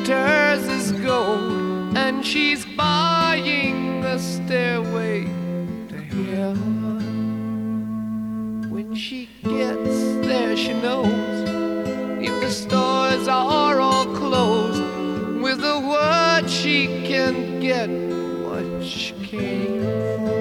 glitters as gold, and she's buying a stairway to heaven. When she gets there, she knows if the stores are all closed, with a word she can get what she came for.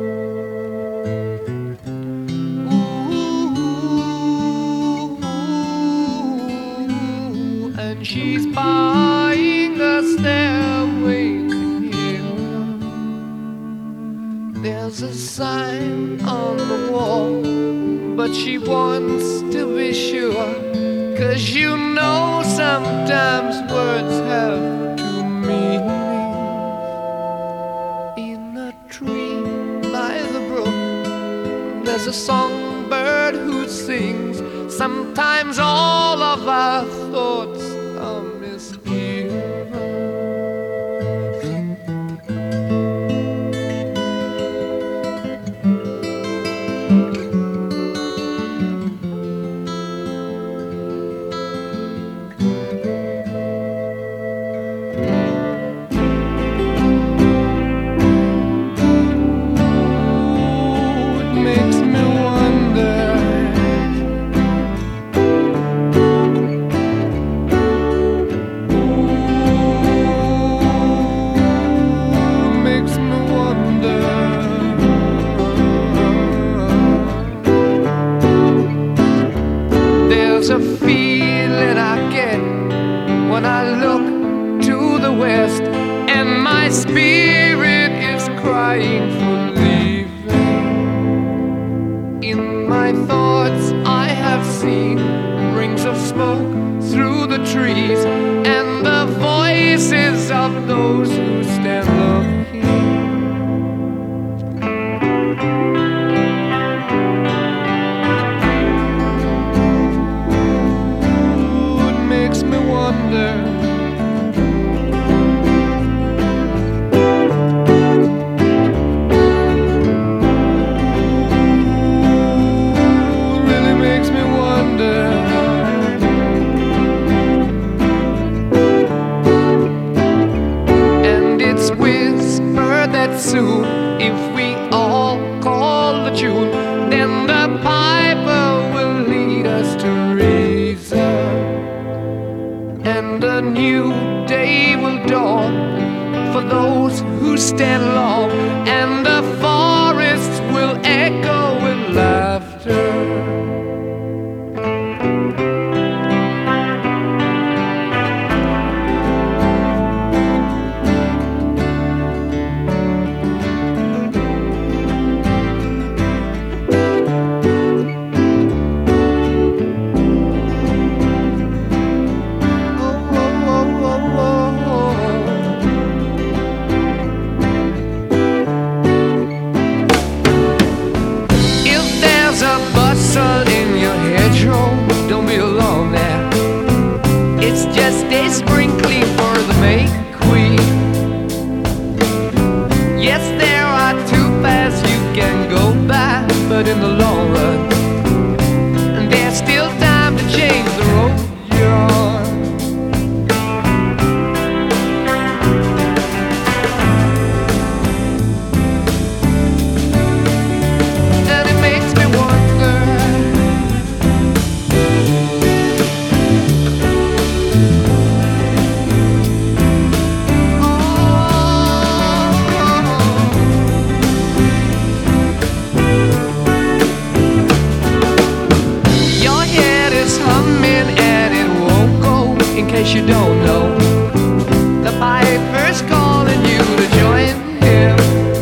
And she's buying a stairway to heaven. There's a sign on the wall, but she wants to be sure, 'cause you know sometimes words have two meanings. In a tree by the brook, there's a songbird who sings. Sometimes all of our thoughts are misgiven. There's a feeling I get when I look to the west, and my spirit is crying for leaving. In my thoughts I have seen rings of smoke through the trees, and the voices of those who stand looking. Soon, if we all call the tune, then the piper will lead us to reason, and a new day will dawn for those who stand long, and the forests will echo with laughter. Don't be alone there. It's just a sprinkling for the May Queen. Yes, there are two paths you can go by, but in the long run, there's still time to change the road you're on. And it makes me wonder, in case you don't know, the piper's calling you to join him.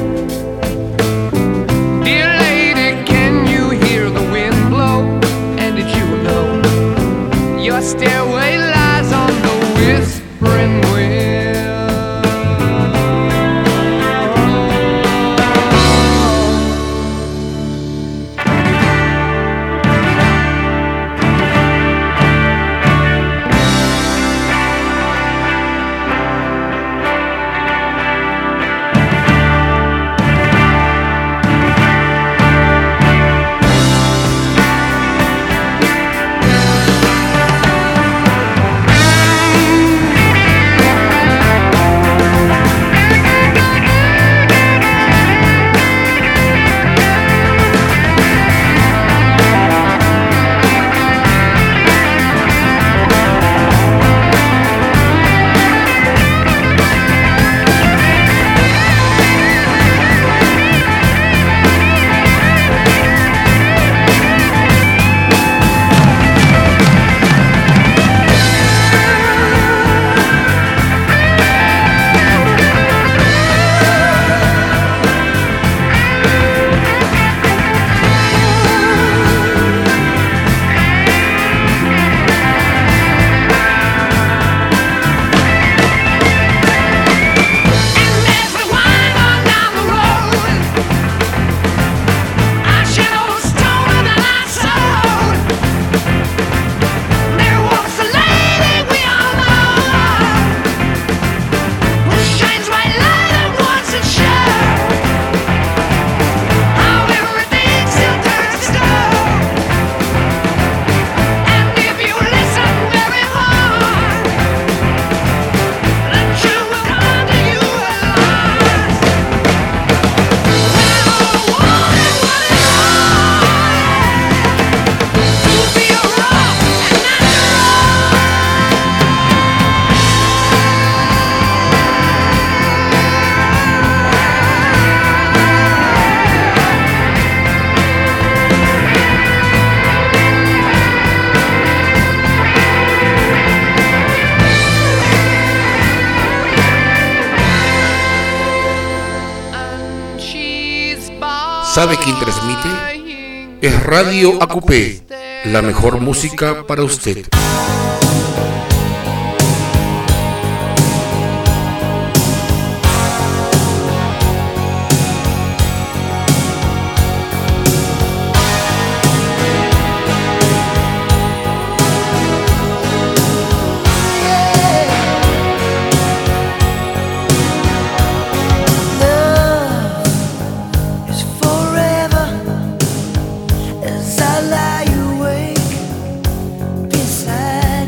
Dear lady, can you hear the wind blow? And did you know your stairway lies on the whispering wind? ¿Sabe quién transmite? Es Radio Acupé, la mejor música para usted. As I lie awake beside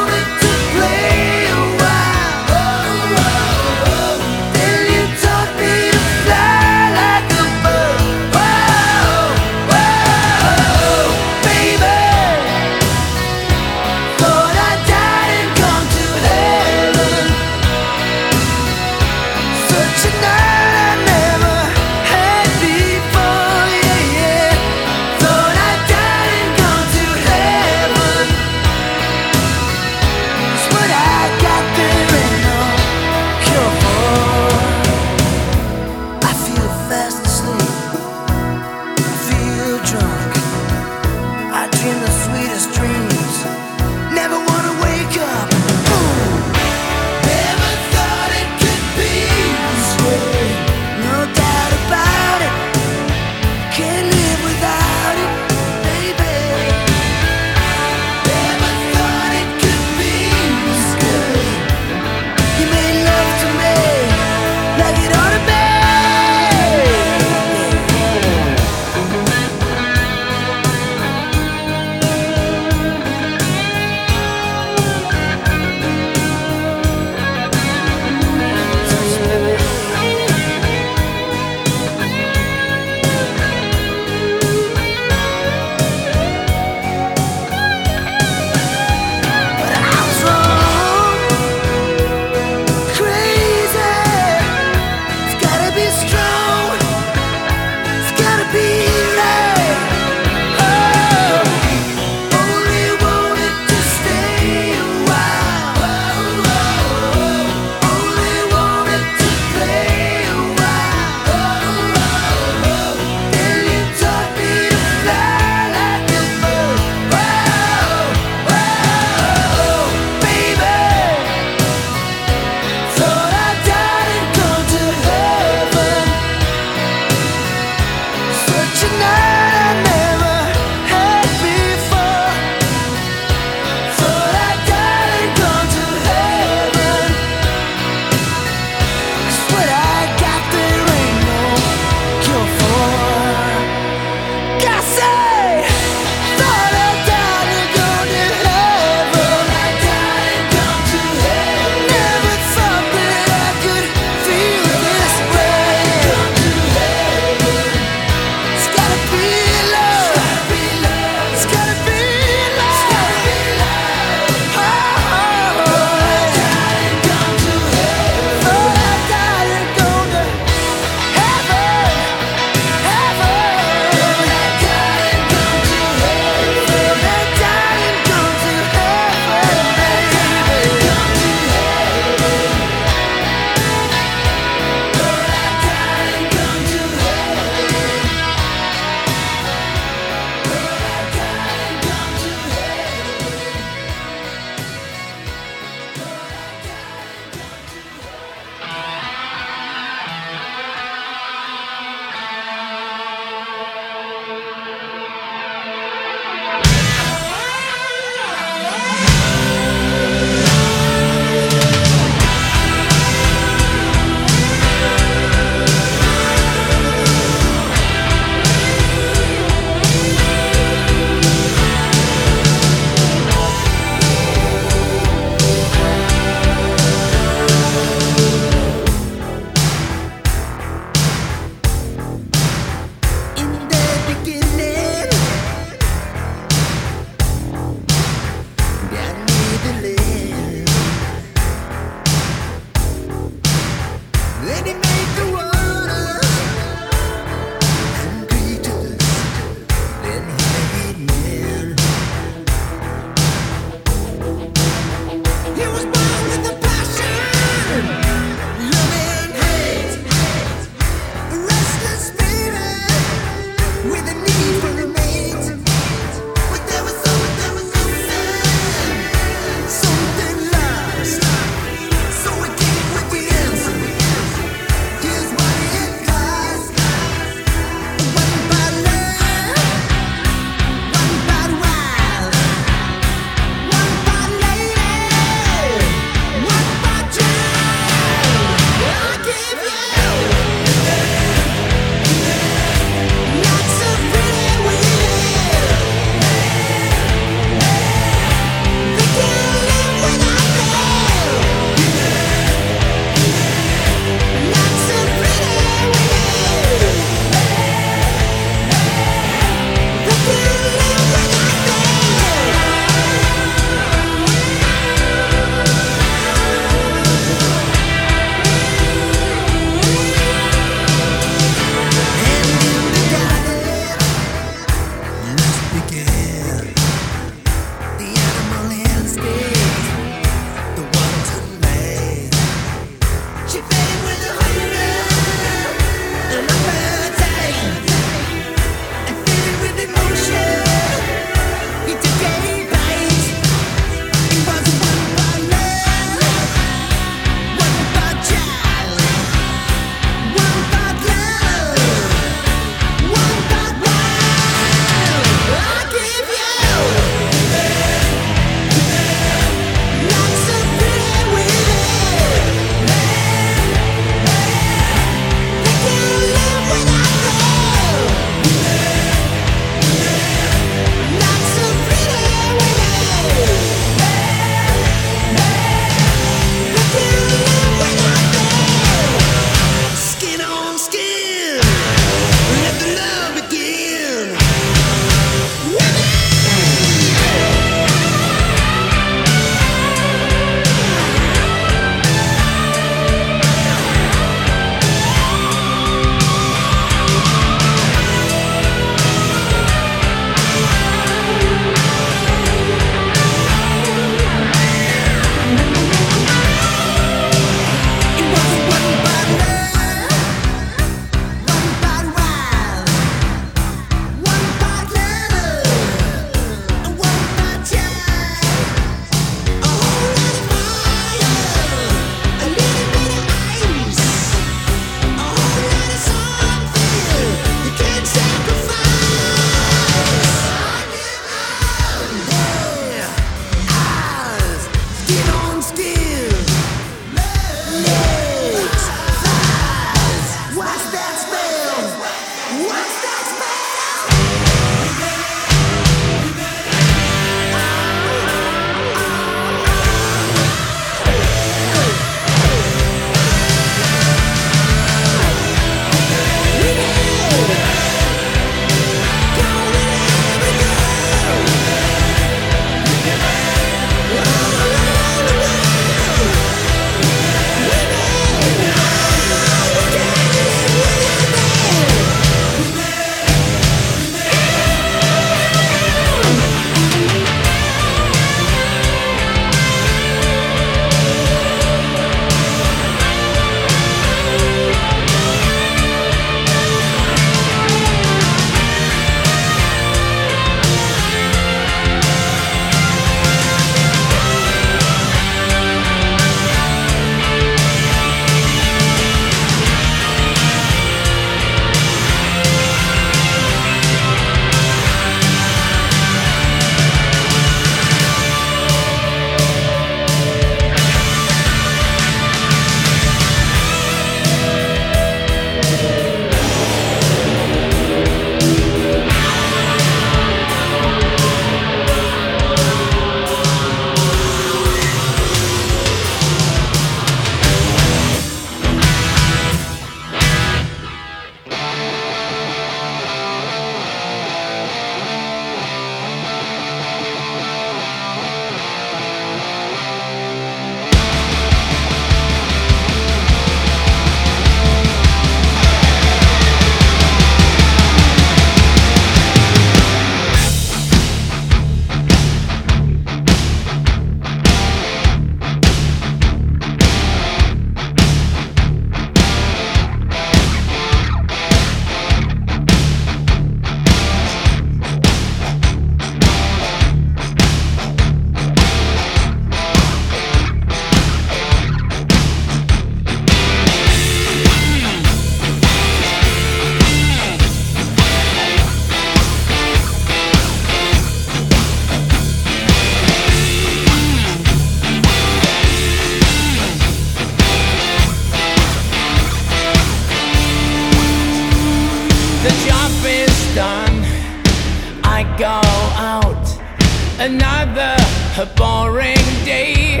done, I go out. Another boring day.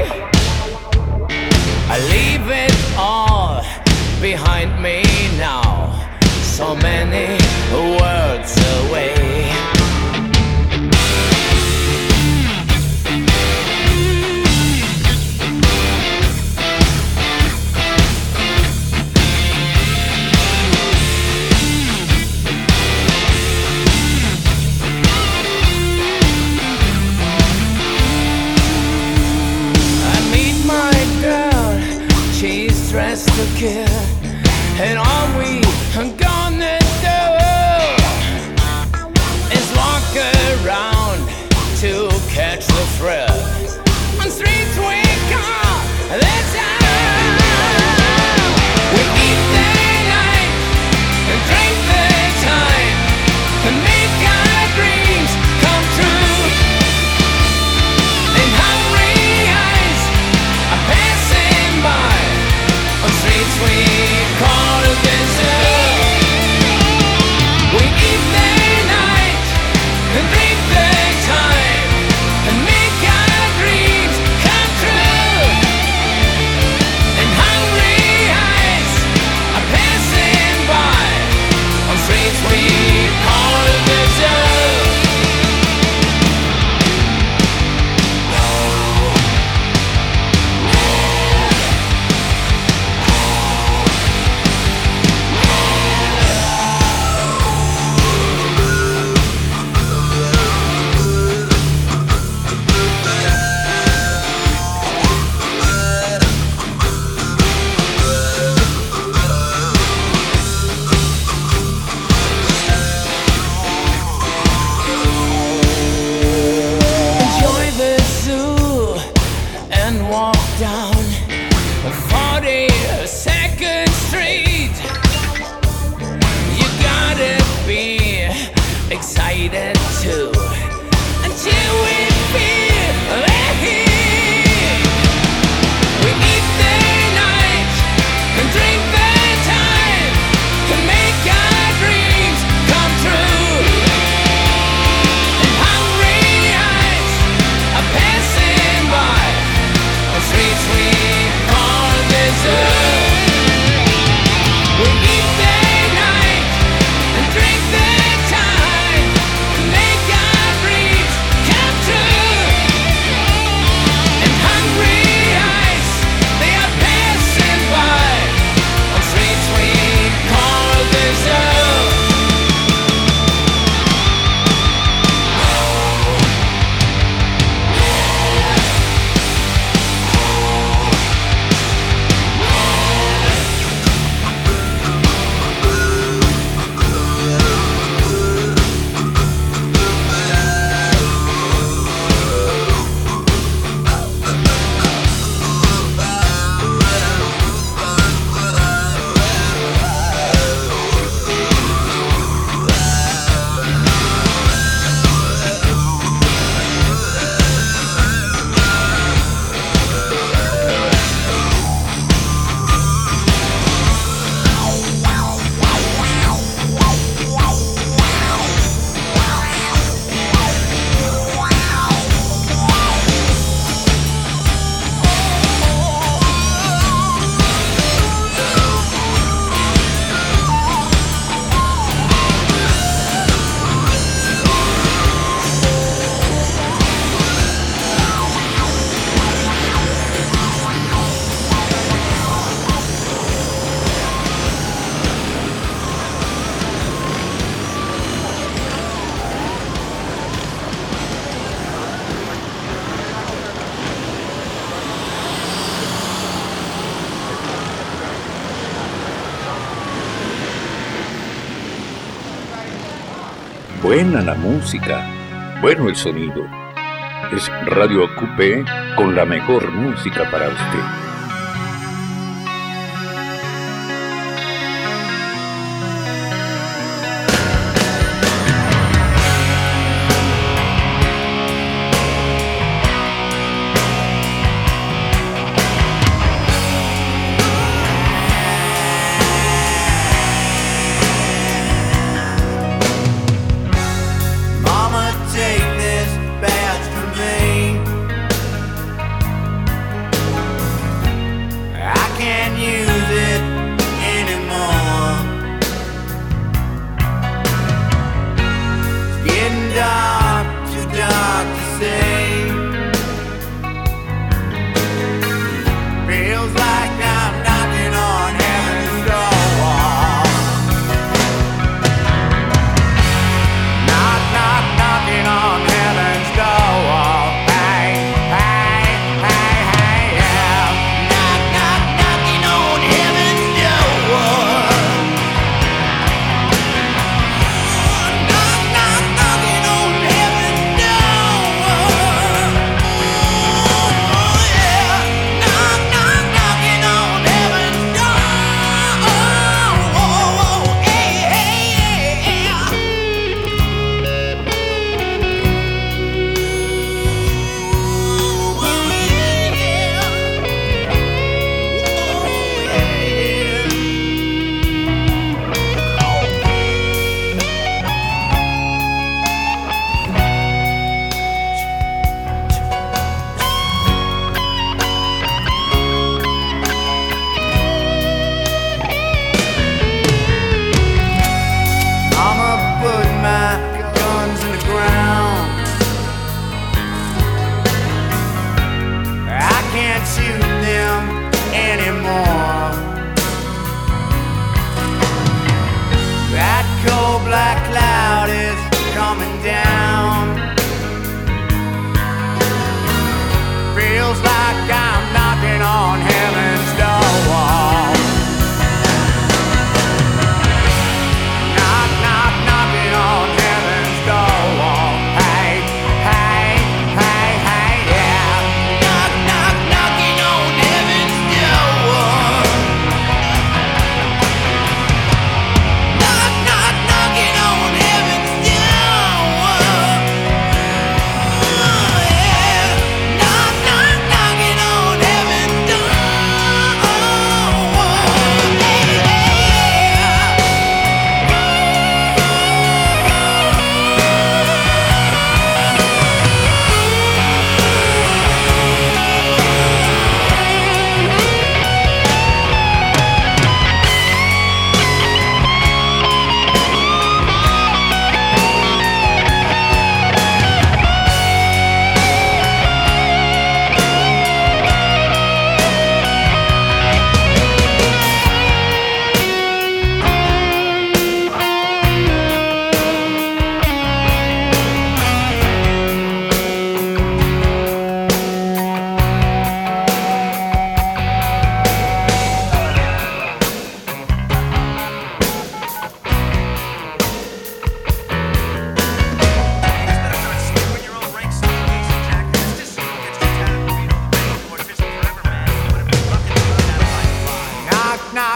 I leave it all behind me now. So many worlds away. Dressed to kill, and all we gonna do is walk around to catch the thrill on streets we call the town. We eat the night and drink the time and make our dreams come true. And hungry eyes are passing by on streets we call the zoo. We eat the night and drink the time and make our dreams come true. And hungry eyes are passing by on streets we call the zoo. Buena la música, bueno el sonido. Es Radio Coupé con la mejor música para usted.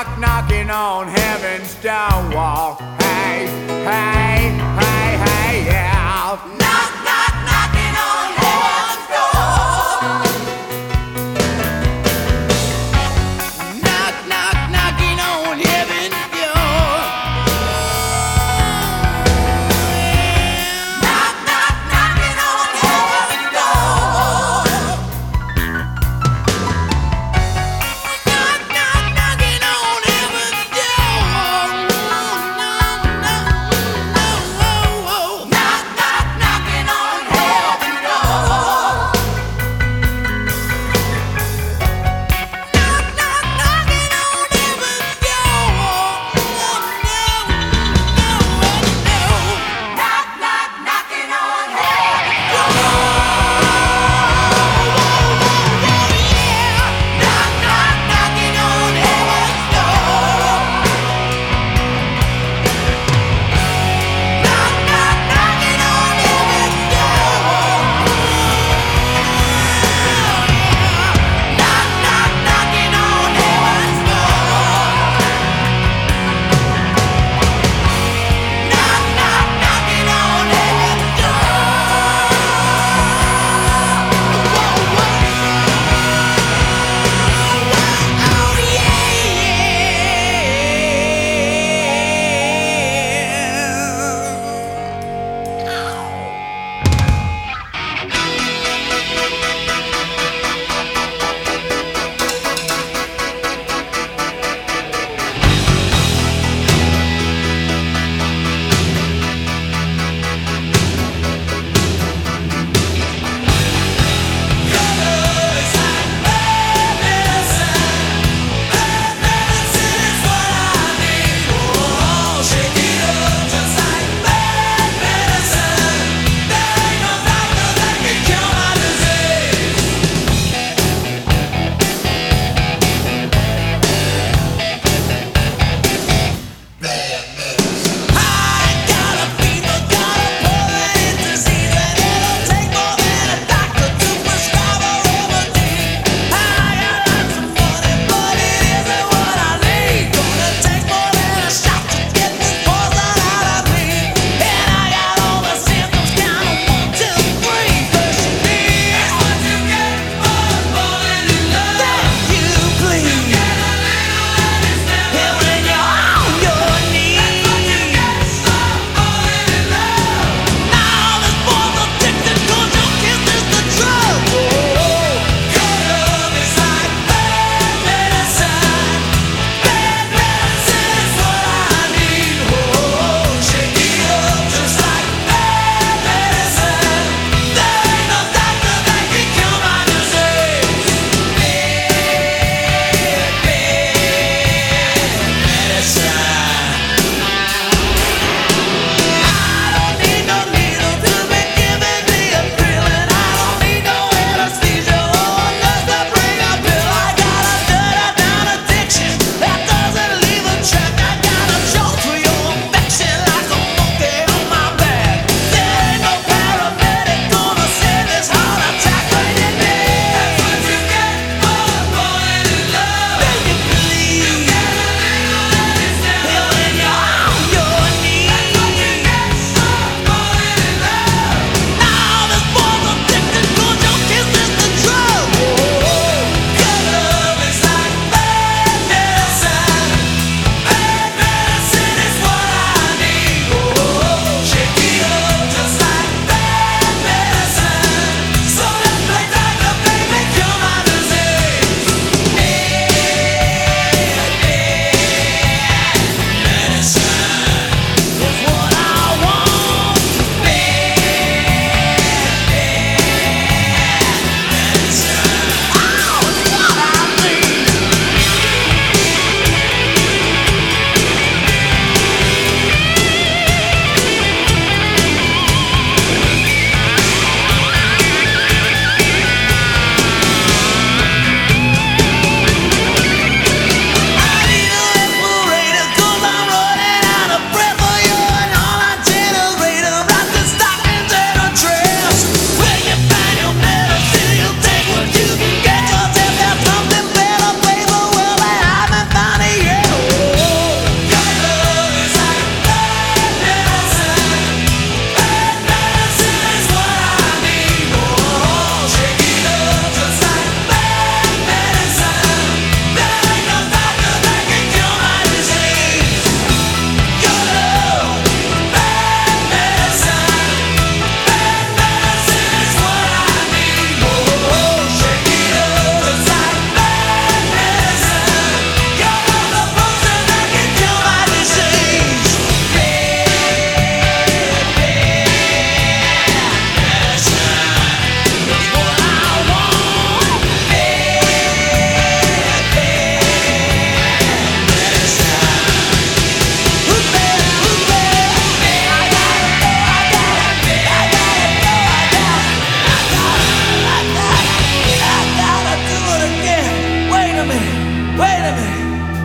knock, knocking on heaven's stone wall. Hey, hey, hey, hey, yeah. Knock, knock, knocking on heaven's door. Knock, knock, knocking on heaven's door. Knock, knock, knocking on heaven's door. Knock, knock, knocking on heaven's door. Knock, knock, knocking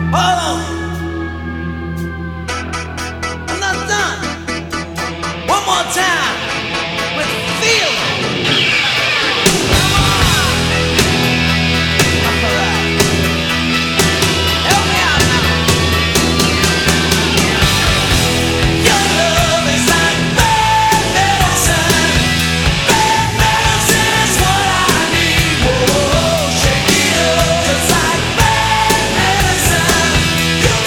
Hold on. I'm not done. One more time with feel. Come on. All right. Help me out now. Your love is like bad medicine. Bad medicine is what I need. Whoa, shake it up. It's like bad medicine. You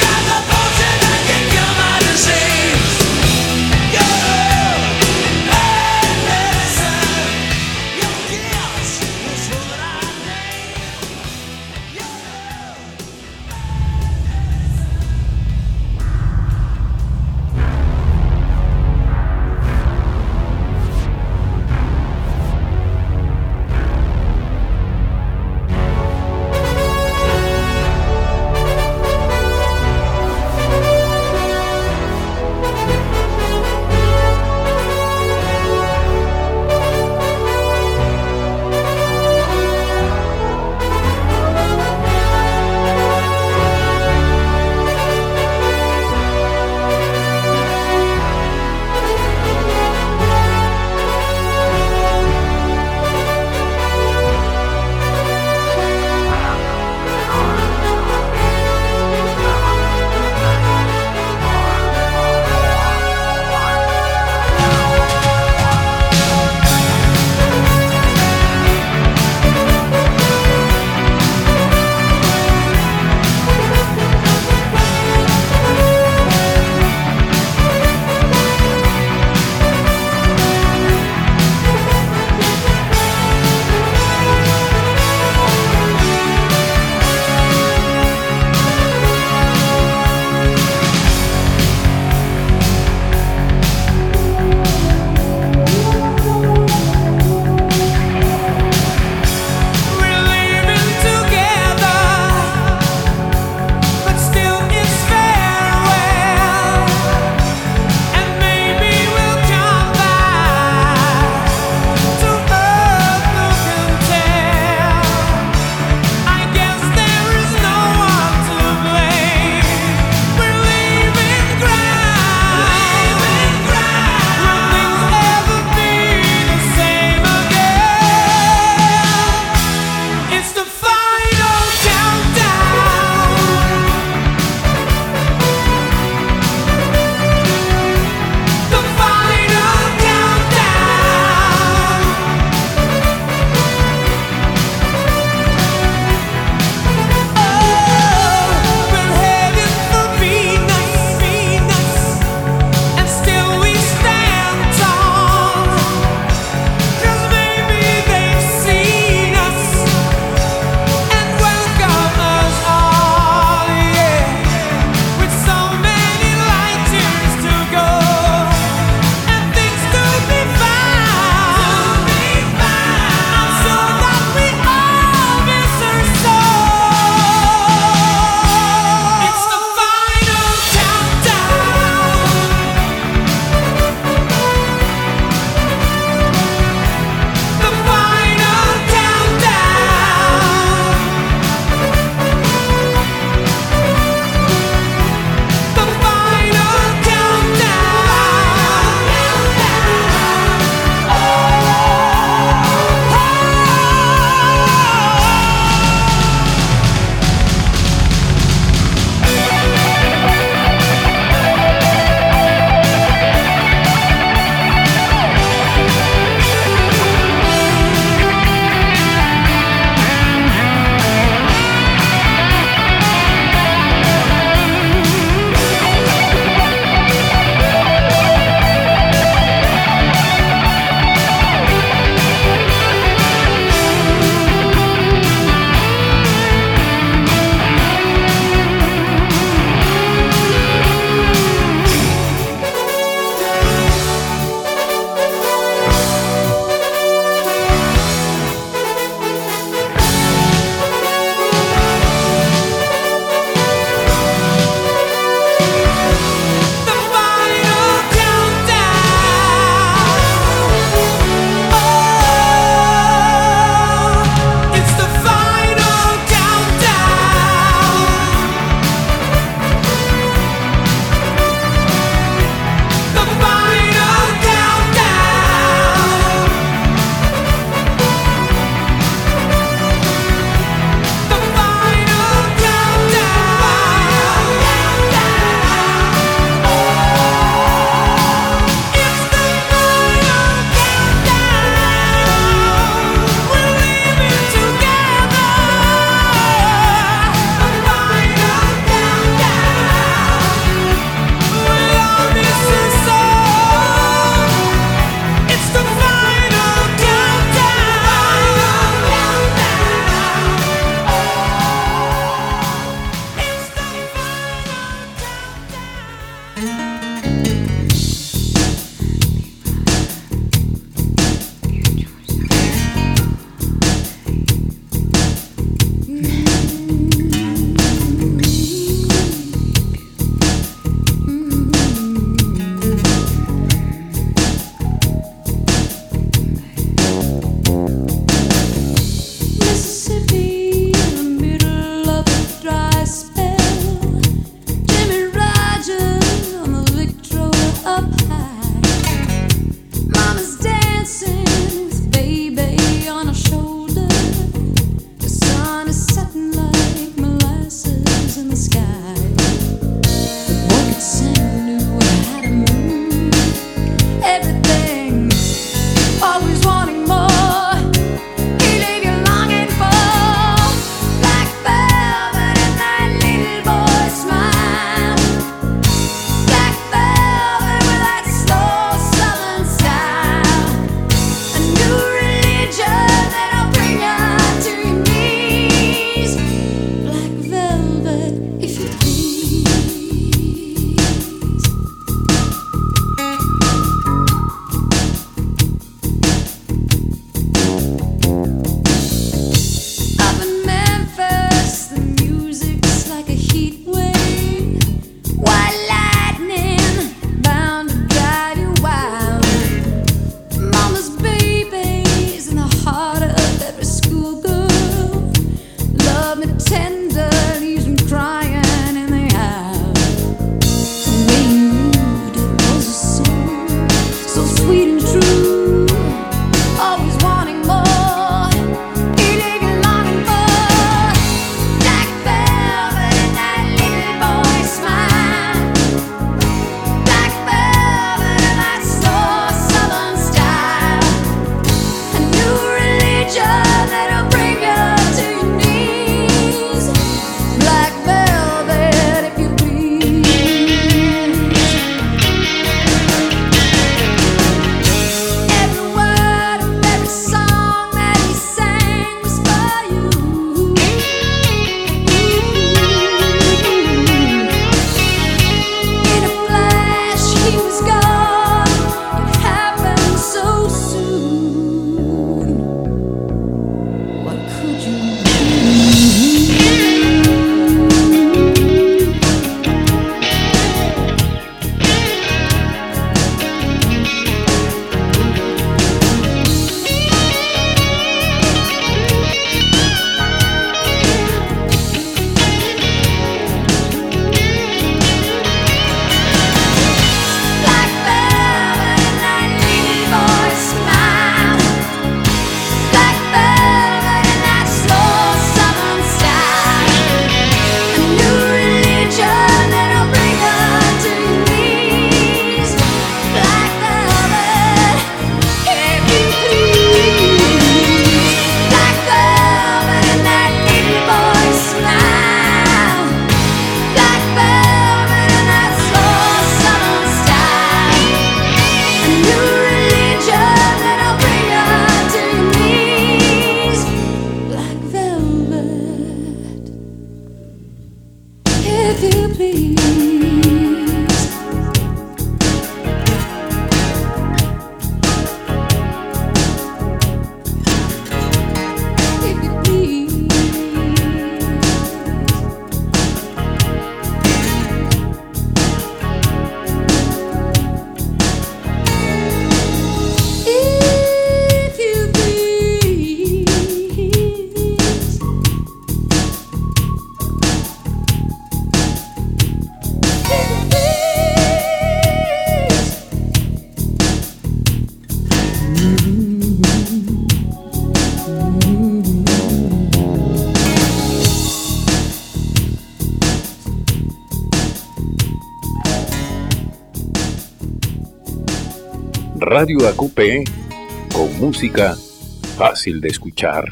Radio AQP, con música fácil de escuchar.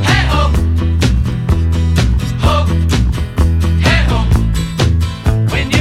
When you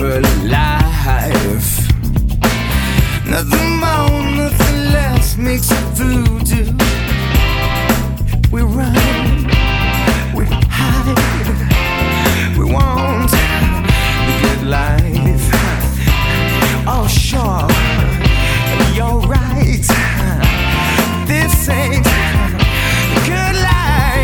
her life. Nothing more, nothing less makes it voodoo. We run, we hide, we want the good life. Oh sure, you're right. This ain't the good life.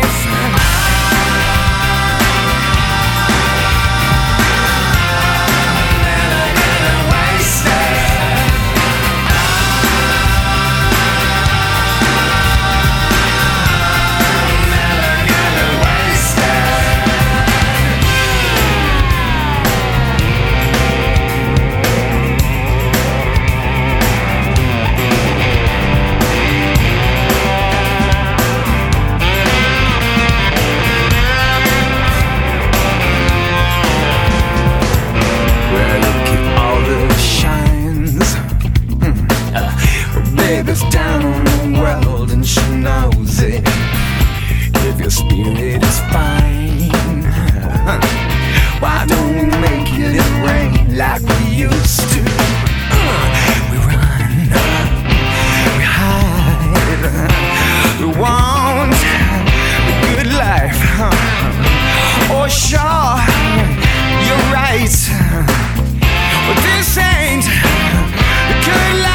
Baby's down on the world and she knows it. If your spirit is fine, why don't we make it rain like we used to? We run, we hide, we want the good life. Oh sure, you're right, but this ain't the good life.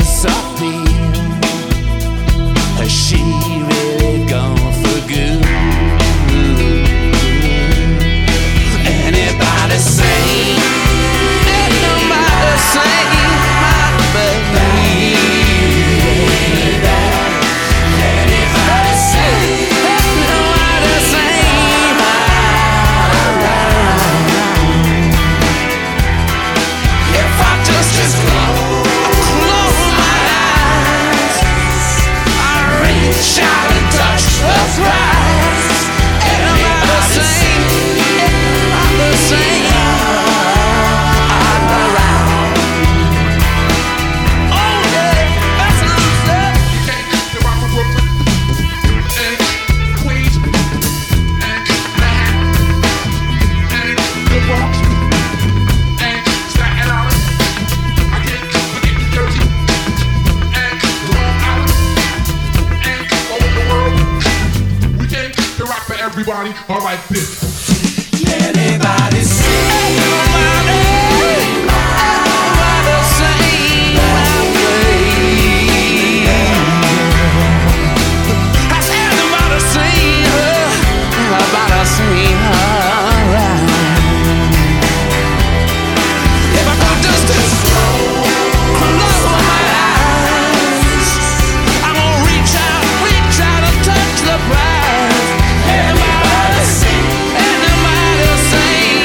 softly. Has she really gone for good? Anybody say? Ain't nobody say my baby. Anybody say? Ain't nobody say my baby. If I just close my eyes, I reach out and touch the prize. Anybody say? I'm the same. I'm around. Oh yeah, that's what I'm saying. The rock from Brooklyn, and Queens, and Manhattan, and the Bronx, and Staten Island. I can't forget New Jersey, and Long Island, and all over the world. We came to rock for everybody. All right, this. Anybody say? Nobody say my baby. Has anybody seen her? Nobody seen her around. If I could just close my eyes, I'm gonna reach out and touch the prize. Anybody say? Anybody say?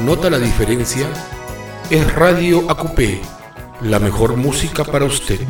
nota la diferencia, es Radio AQP, la mejor música para usted.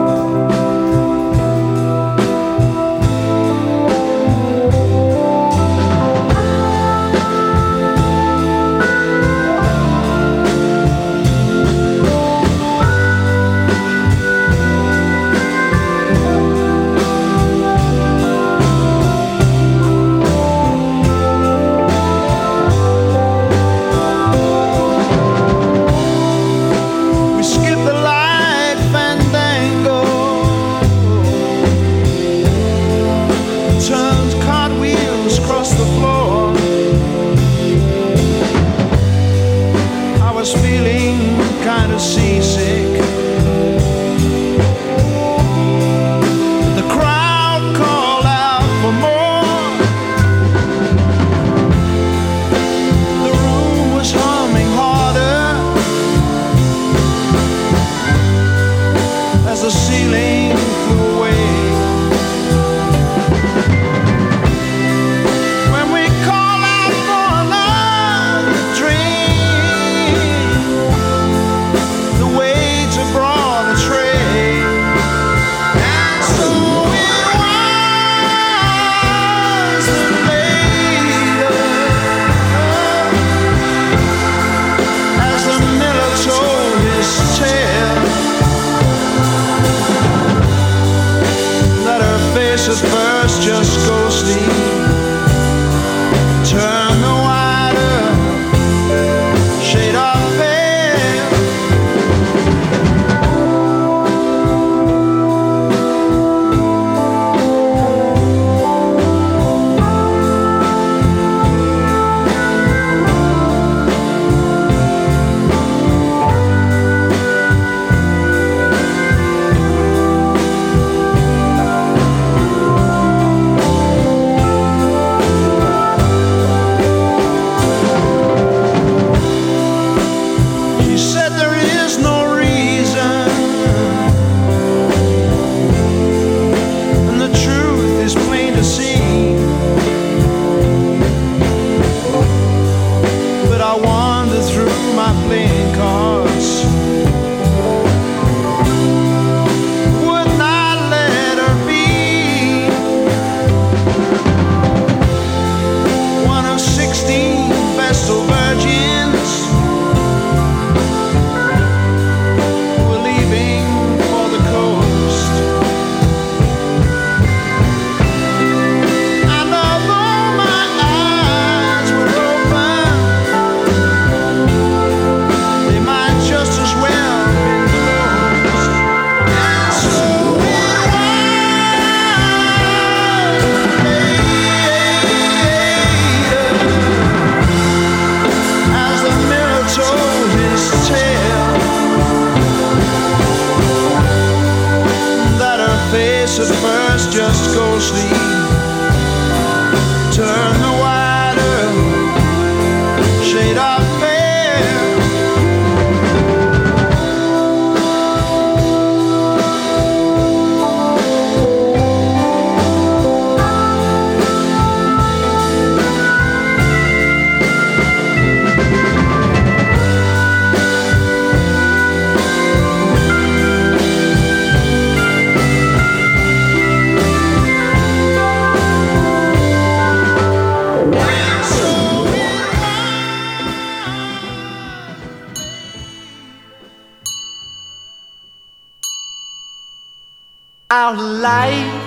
Our life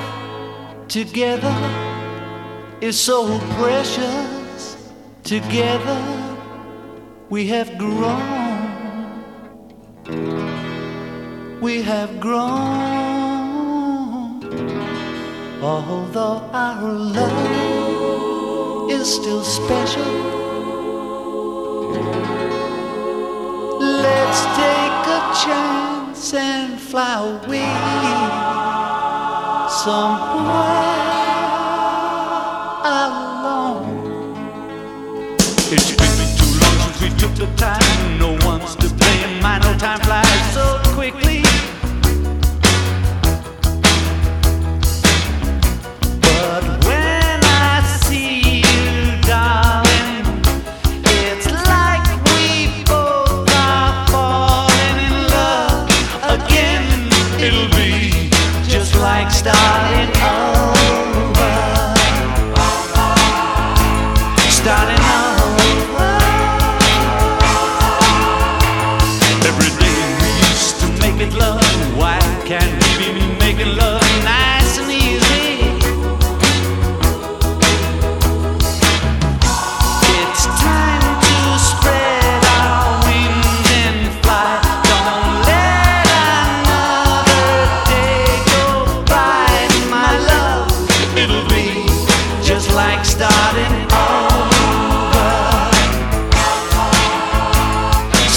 together is so precious. Together we have grown. We have grown. Although our love is still special, let's take a chance and fly away somewhere alone. It's been too long since we took the time. No one's to blame. I know time flies so quickly. But when I see you, darling, it's like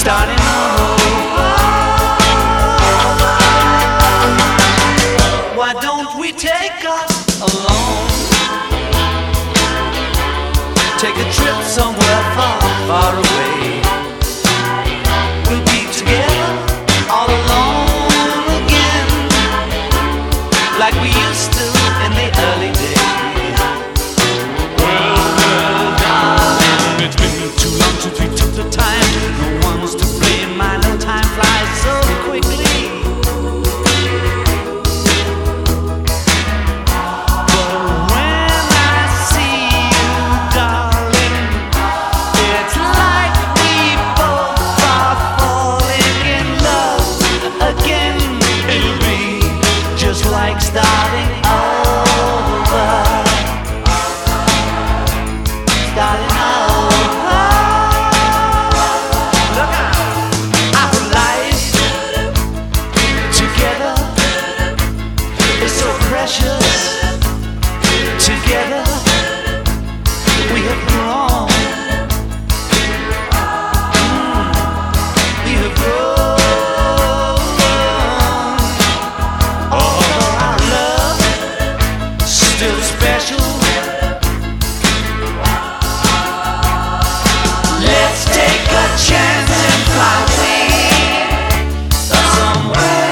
starting over. Why don't we take us along? Take a trip somewhere far, far away. We'll be together all alone again, like we used to in the early days. Well, darling, it's been too long since we took the time. No one's to blame, I know time flies so quickly. Starting over, starting over. Look out, our life together is so precious. Together we have grown. We have grown. Chance and fly away somewhere.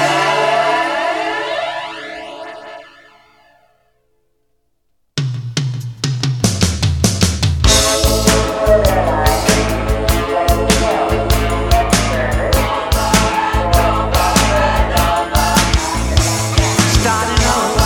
Starting over.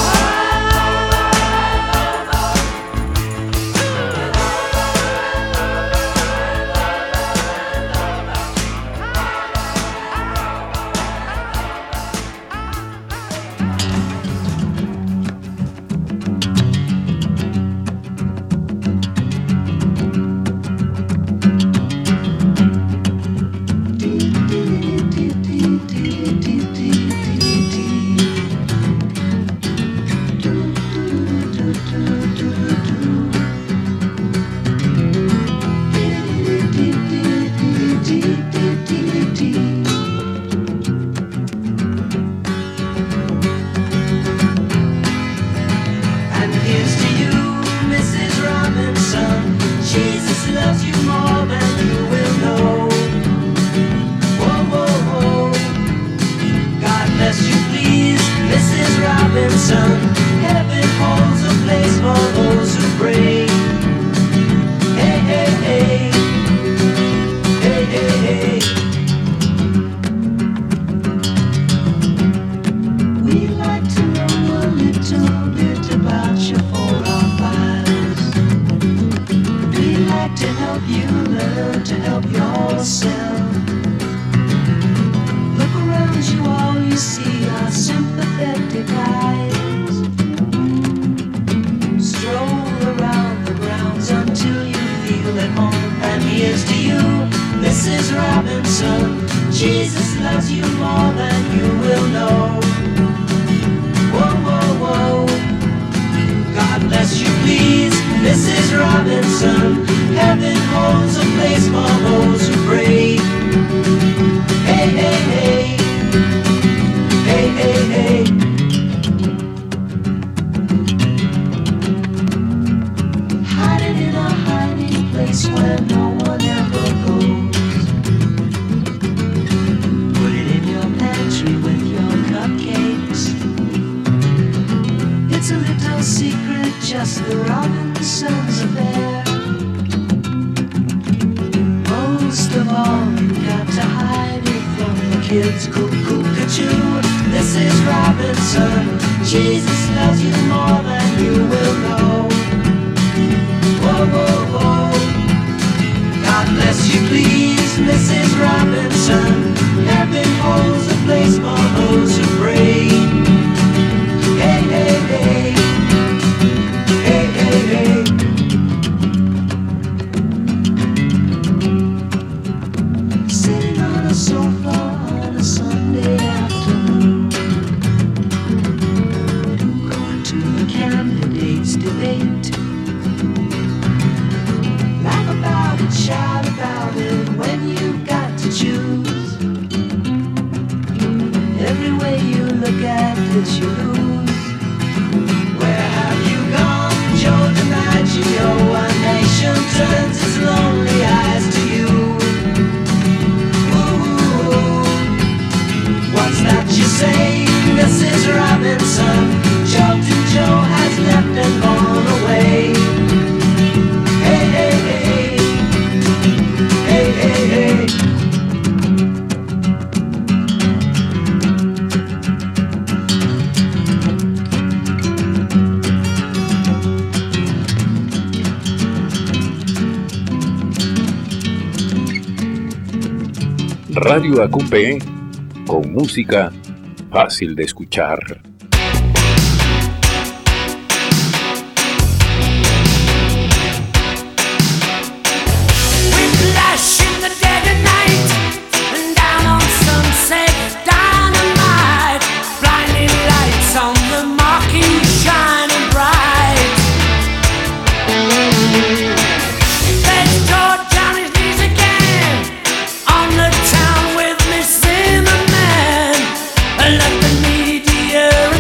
Heaven holds a place for those who pray. Hey, hey, hey. Hey, hey, hey. We'd like to know a little bit about your 4 or 5s. We'd like to help you learn to help yourself. Look around you, all you see are sympathetic eyes. Stroll around the grounds until you feel at home. And here's to you, Mrs. Robinson. Jesus loves you more than you will know. Whoa, whoa, whoa. God bless you, please, Mrs. Robinson. Heaven holds a place for those who pray. Hey, hey, hey. Hey, hey, hey. Hiding in a hiding place where no one ever goes. Put it in your pantry with your cupcakes. It's a little secret, just the Robinsons affair. Most of all, you got to hide it from the kids. Cuckoo-cuckoo, Mrs. Robinson. Jesus loves you more than you will know. Whoa, whoa, whoa. God bless you, please, Mrs. Robinson. Heaven holds a place for those who pray. Hey, hey, hey. Hey, hey, hey. Sitting on a sofa on a Sunday afternoon, going to the candidates' debate. Laugh about it, shout about it when you've got to choose. Every way you look at it, you lose. Where have you gone, Joe DiMaggio? One nation turns its lonely eyes to you. Ooh, what's that you say, Mrs. Robinson? Joe to Joe has left and gone away. Hey, hey, hey. Hey, hey, hey. Radio AQP, con música fácil de escuchar. Let the media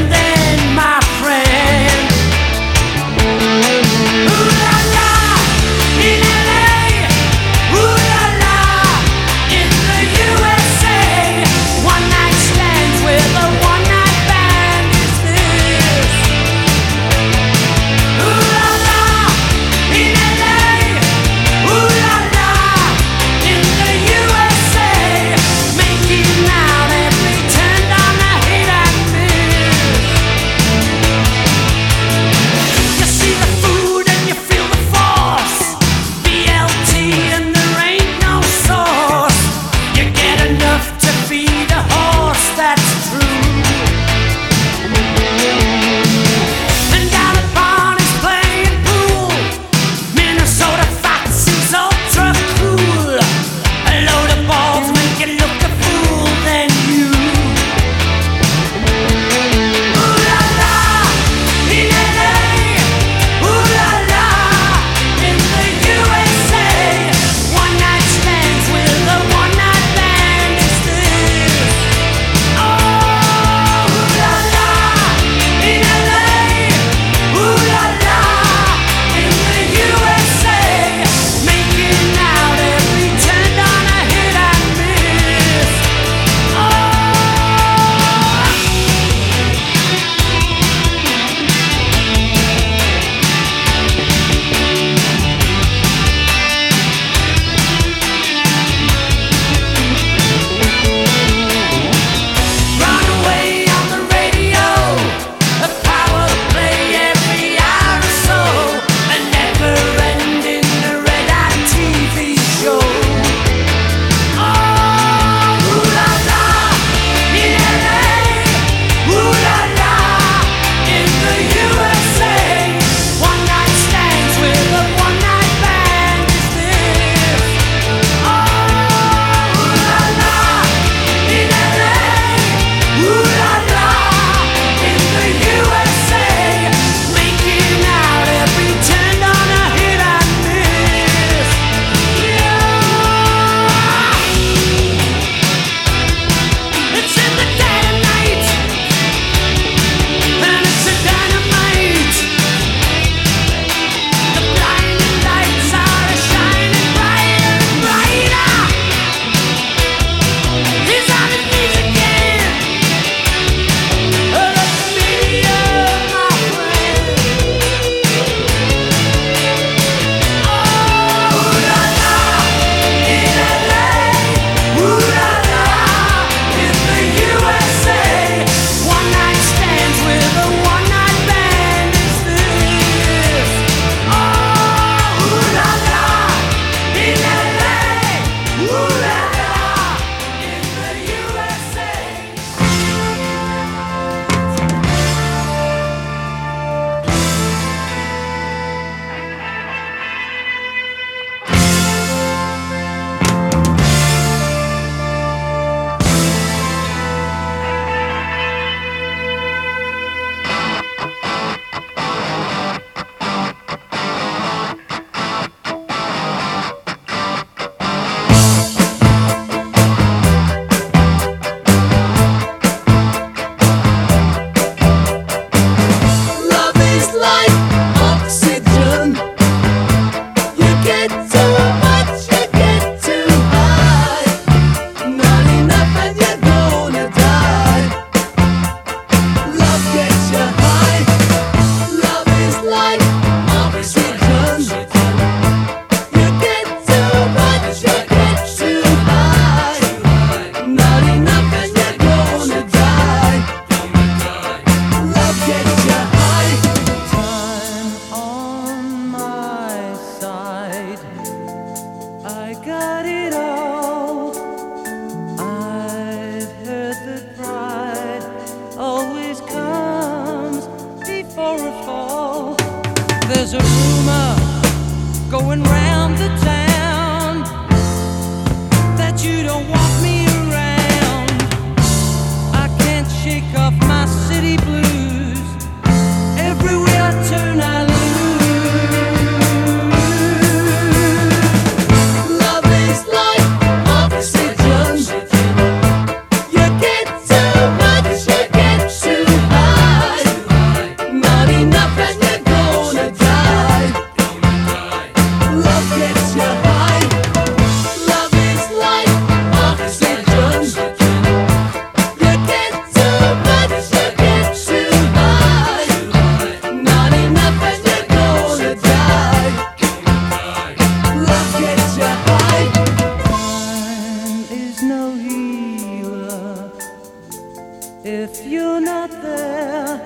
no healer if you're not there.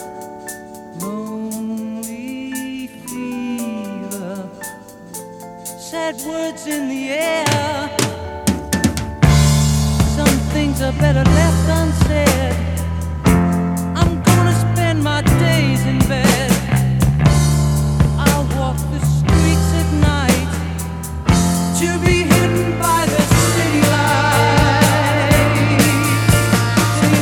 Lonely fever, sad words in the air. Some things are better left unsaid. I'm gonna spend my days in bed. I'll walk the streets at night to be hidden by the city lights. City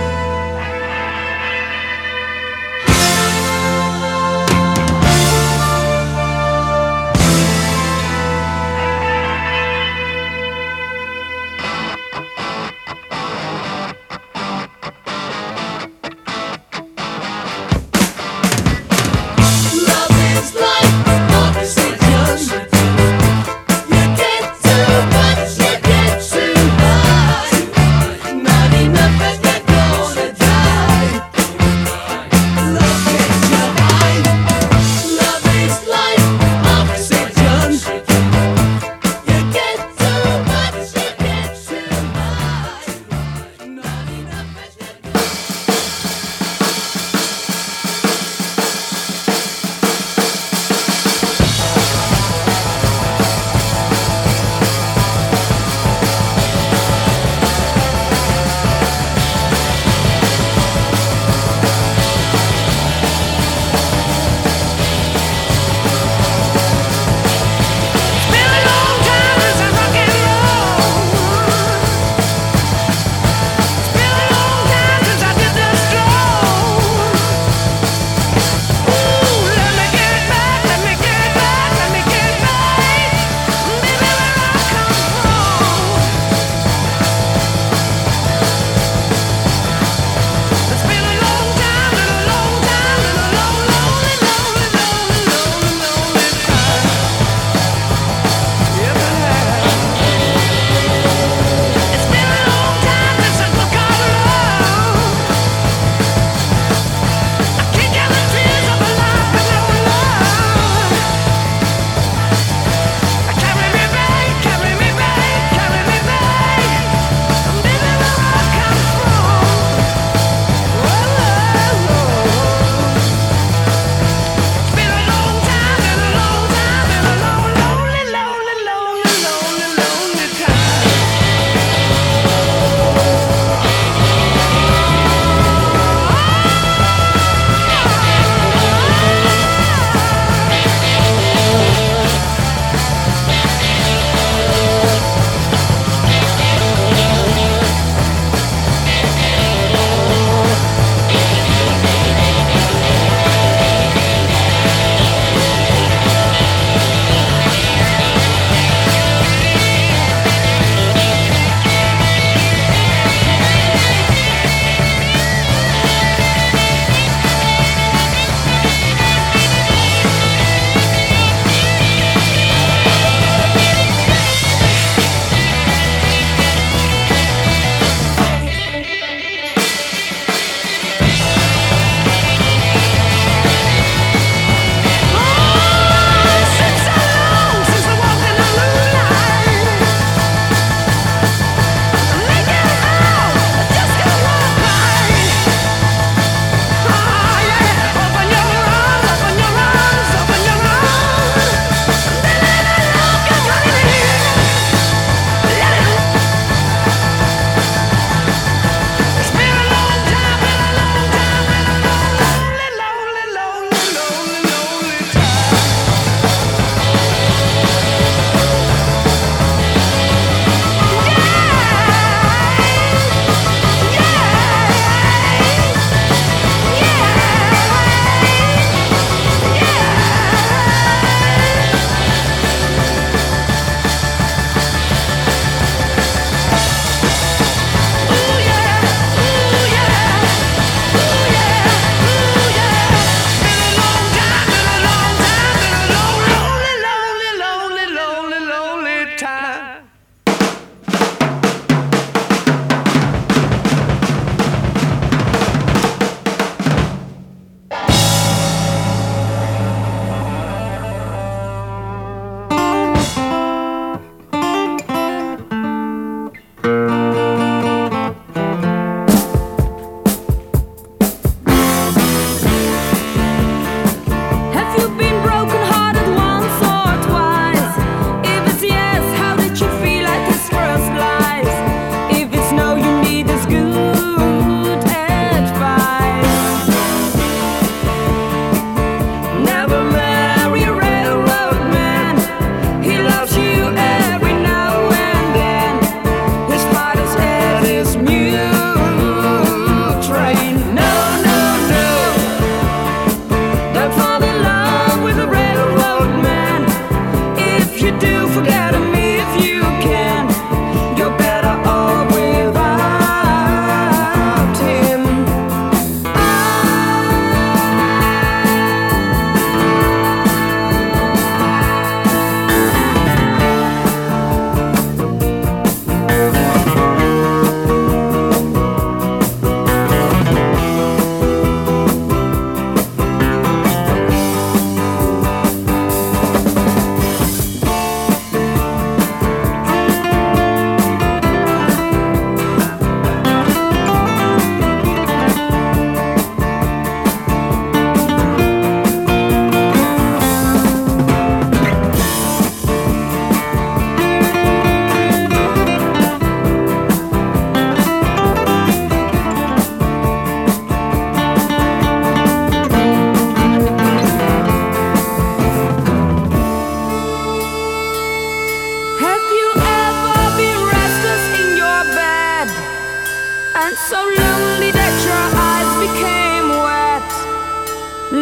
lights.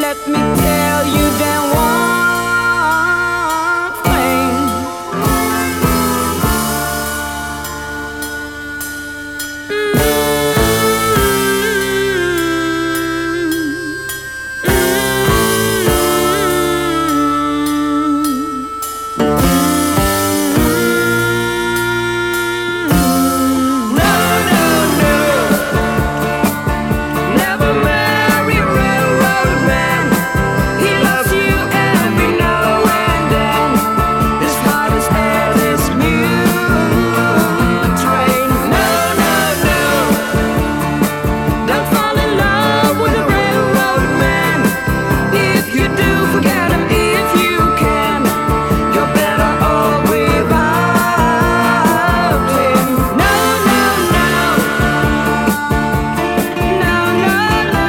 let me tell you then one thing. Never marry a railroad man. He loves you every now and then. His heart is as his mule train. No, no, no. Don't fall in love with a railroad man. If you do, forget him if you can. You're better off without him. No, no, no. No, no, no.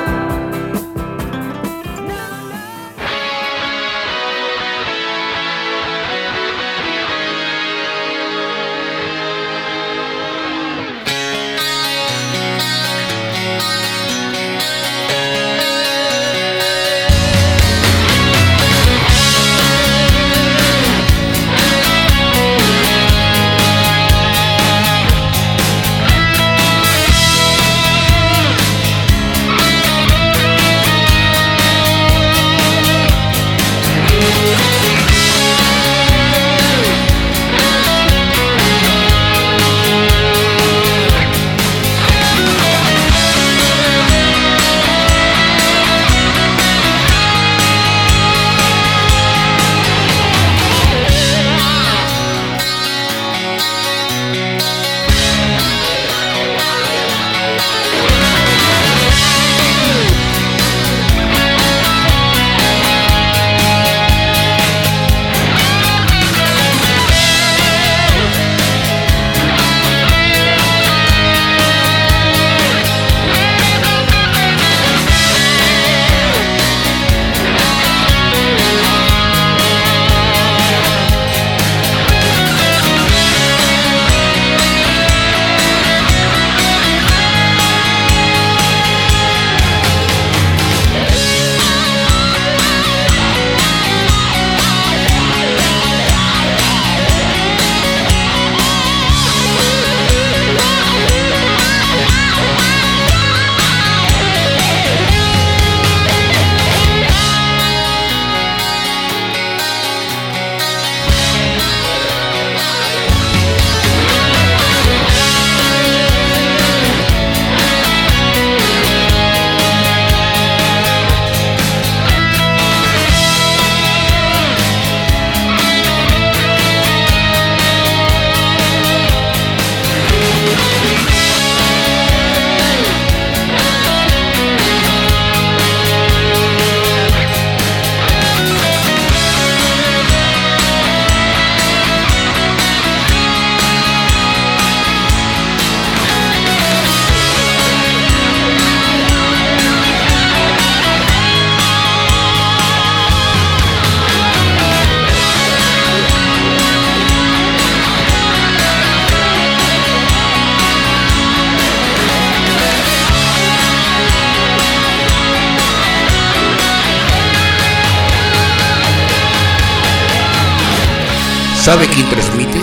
¿Sabe quién transmite?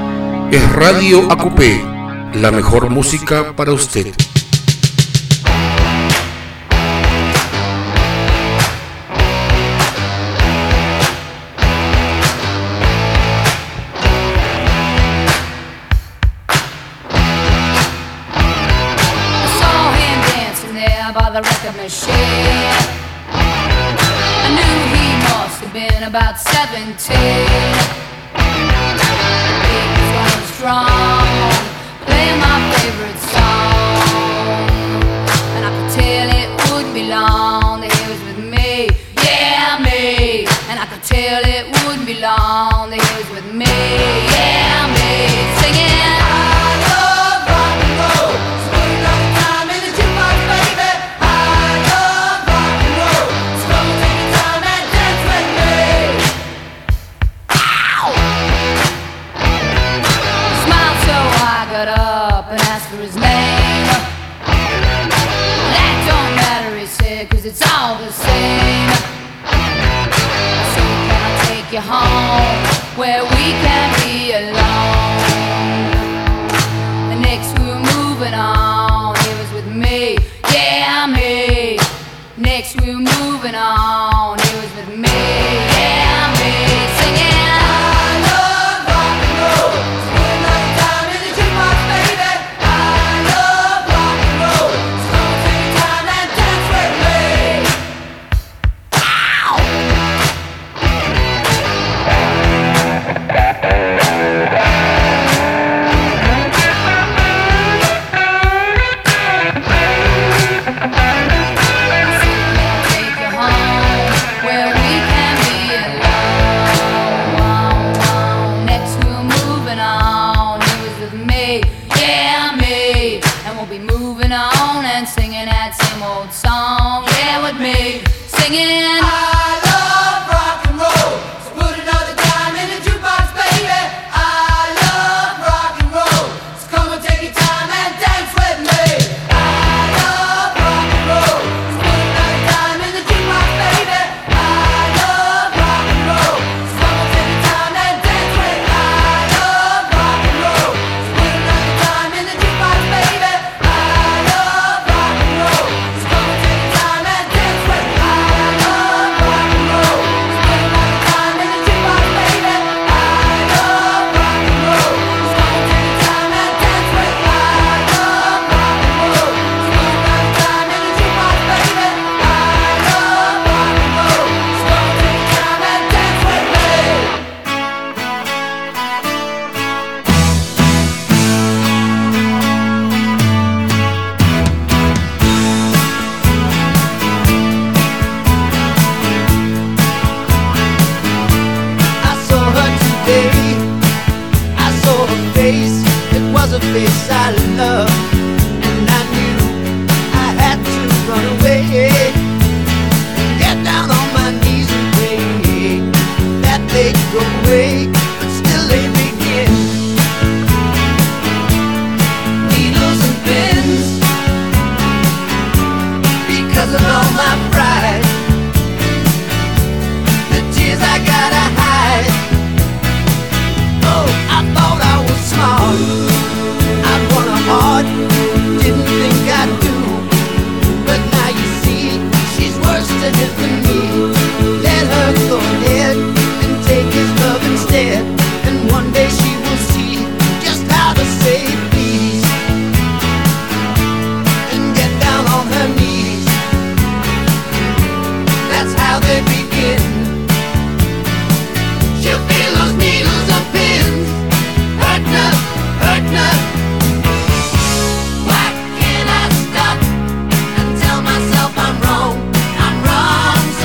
Es Radio AQP, la mejor música para usted. By the record machine, I knew he must have been about 17. He was running strong, playing my favorite song, and I could tell it wouldn't be long that he was with me, yeah me. And I could tell it wouldn't be long that he was with me, yeah me, singing. I love rock and roll, so put another time in the jukebox, baby. Got up and asked for his name. That don't matter, he said, 'cause it's it's all the same. So can I take you home where we can be alone? The next we're moving on, it was with me, yeah, me. Next we're moving on, it was with me, yeah, me. Singing I love rock and roll. So put another time in the jukebox, baby. I love rock and roll. So come and take your time and dance with me. Ow! Singing that same old song, yeah, with me, singing I love rock and roll, so put another dime in the jukebox, baby. I love rock and roll, so come and take your time and dance with me. I love rock and roll, so put another dime in the jukebox, baby. I love rock and roll, so come and take your time and dance with me. I love rock and roll, so put another dime in the jukebox, baby. A face I love, and I knew I had to run away, get down on my knees and pray that they'd go away, but still they begin. Needles and pins, because of all my pride, the tears I gotta hide. Oh, I thought I was smart, hard, didn't think I'd do, but now you see, she's worse to him than me. Let her go ahead and take his love instead, and one day she will see just how to say please, and get down on her knees. That's how they begin. She'll feel those needles and pins, hurting her, hurting her. I'm wrong,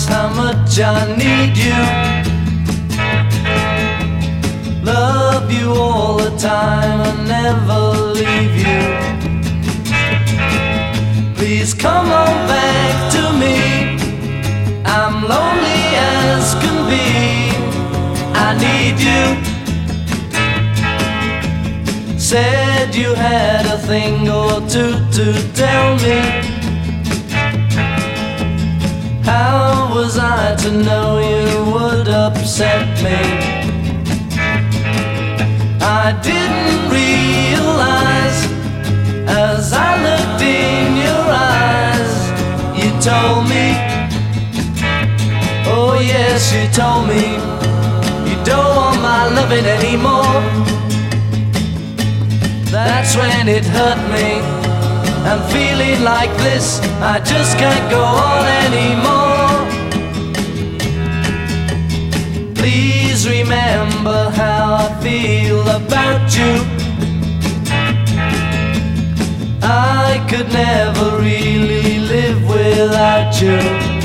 how much I need you. Love you all the time and never leave you. Please come on back to me. I'm lonely as can be. I need you. Said you had a thing or two to tell me. How was I to know you would upset me? I didn't realize as I looked in your eyes. You told me, oh yes, you told me, you don't want my loving anymore. That's when it hurt me. I'm feeling like this, I just can't go on anymore. Please remember how I feel about you. I could never really live without you.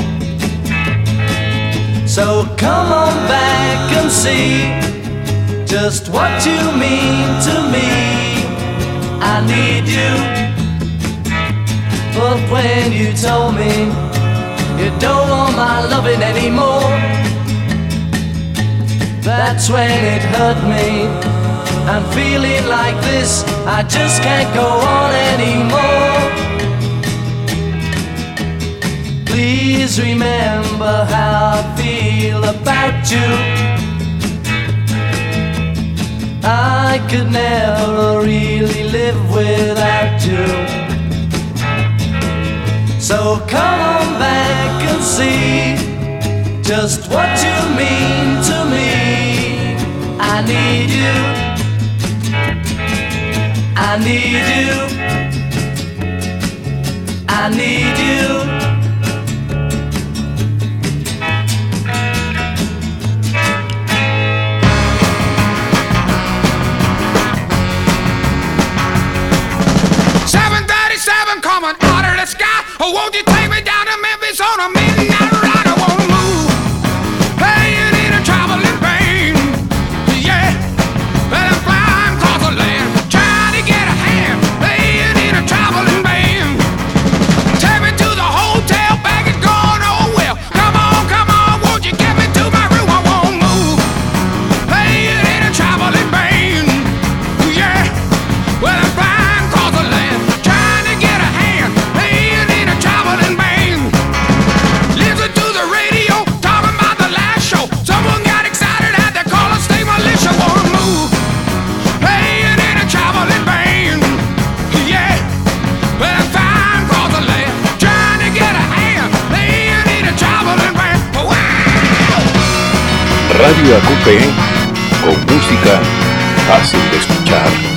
So come on back and see just what you mean to me. I need you. But when you told me you don't want my loving anymore, that's when it hurt me. I'm feeling like this, I just can't go on anymore. Please remember how I feel about you. I could never really live without you. So come on back and see just what you mean to me. I need you. I need you. I need you. Coming out of the sky. Oh, won't you take me down to Memphis on a midnight ride? I wanna move, playing in a traveling band. Yeah, but I'm flying across the land, trying to get a hand, playing in a traveling band. Take me to the hotel, back and going, oh well. Come on, won't you get me to my room? I wanna move, playing in a traveling band. Yeah, well I'm flying across the land. Radio AQP, con música fácil de escuchar.